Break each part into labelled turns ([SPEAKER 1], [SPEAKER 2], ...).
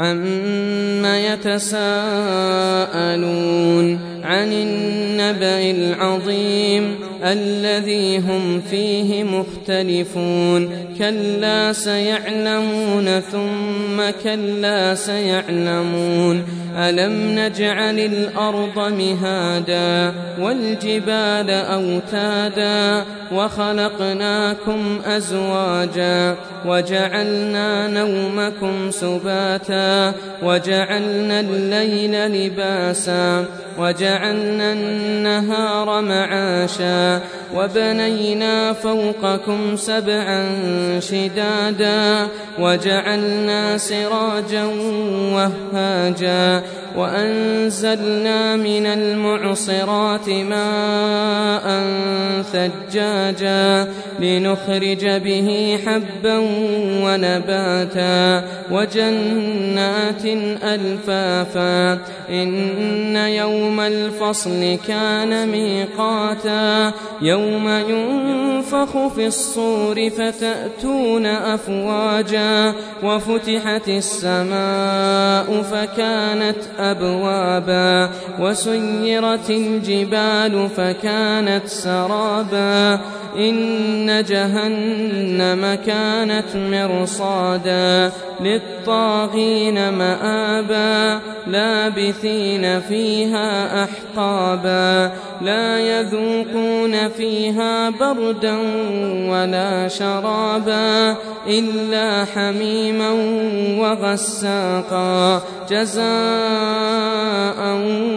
[SPEAKER 1] عَمَّ يَتَسَاءَلُونَ عَنِ النَّبَإِ الْعَظِيمِ الَّذِي هُمْ فِيهِ مُخْتَلِفُونَ كَلَّا سَيَعْلَمُونَ ثُمَّ كَلَّا سَيَعْلَمُونَ أَلَمْ نَجْعَلِ الْأَرْضَ مِهَادًا وَالْجِبَالَ أَوْتَادًا وَخَلَقْنَاكُمْ أَزْوَاجًا وَجَعَلْنَا نَوْمَكُمْ سُبَاتًا وَجَعَلْنَا اللَّيْلَ لِبَاسًا وَجَعَلْنَا النَّهَارَ مَعَاشًا وَبَنَيْنَا فَوْقَكُمْ سَبْعًا شِدَادًا وَجَعَلْنَا سِرَاجًا وَهَّاجًا وَأَنزَلْنَا مِنَ الْمُعْصِرَاتِ مَاءً ثَجَّاجًا لِنُخْرِجَ بِهِ حَبًّا وَنَبَاتًا وَجَنَّاتٍ أَلْفَافًا إِنَّ يَوْمَ الْفَصْلِ كَانَ مِيقَاتًا يَوْمَ يُنفَخُ فِي الصُّورِ فَتَأْتُونَ أَفْوَاجًا وَفُتِحَتِ السَّمَاءُ فَكَانَتْ أَبْوَابًا وَسُيِّرَتِ الْجِبَالُ فَكَانَتْ سَرَابًا إِنَّ جَهَنَّمَ كَانَتْ مِرْصَادًا لِلطَّاغِينَ مَآبًا لَابِثِينَ فِيهَا أَحْقَابًا لَا يَذُوقُونَ فِيهَا بَرْدًا وَلَا شَرَابًا إِلَّا حَمِيمًا وَغَسَّاقًا جَزَاءً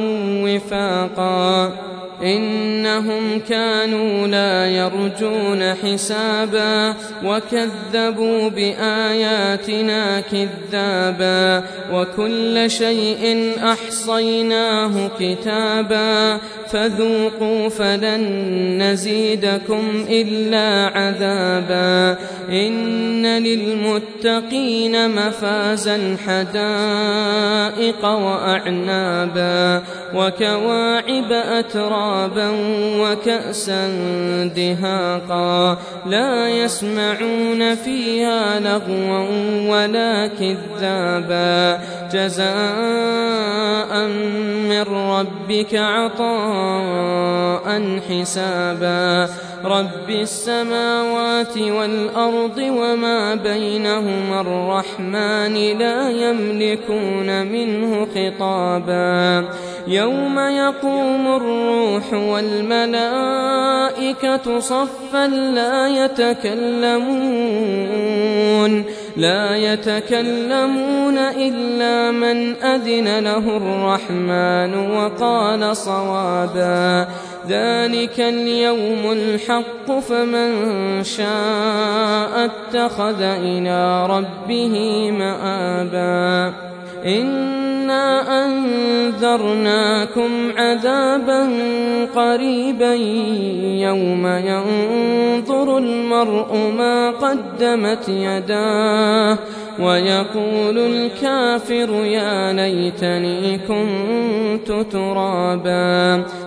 [SPEAKER 1] وِفَاقًا إِنَّهُمْ كَانُوا لَا يَرْجُونَ حِسَابًا وَكَذَّبُوا بِآيَاتِنَا كِذَّابًا وَكُلَّ شَيْءٍ أَحْصَيْنَاهُ كِتَابًا فَذُوقُوا فَلَن نَّزِيدَكُمْ إِلَّا عَذَابًا إِنَّ لِلْمُتَّقِينَ مَفَازًا حَدَائِقَ وَأَعْنَابًا وَكَوَاعِبَ أَتْرَابًا وَكَأْسًا دِهَاقًا لَا يَسْمَعُونَ فِيهَا لَغْوًا وَلَا كِذَّابًا جَزَاءً مِّن رَّبِّكَ عَطَاءً حِسَابًا رَبِّ السَّمَاوَاتِ وَالْأَرْضِ وَمَا بَيْنَهُمَا الرَّحْمَٰنِ لَا يَمْلِكُونَ مِنْهُ خِطَابًا يَوْمَ يَقُومُ الرُّوحُ وَالْمَلَائِكَةُ صَفًّا لا يتكلمون إلا من أذن له الرحمن وقال صوابا ذلك اليوم الحق فمن شاء اتخذ إلى ربه مآبا إنا أنذرناكم عذابا قريبا يوم ينظر المرء ما قدمت يداه ويقول الكافر يا ليتني كنت ترابا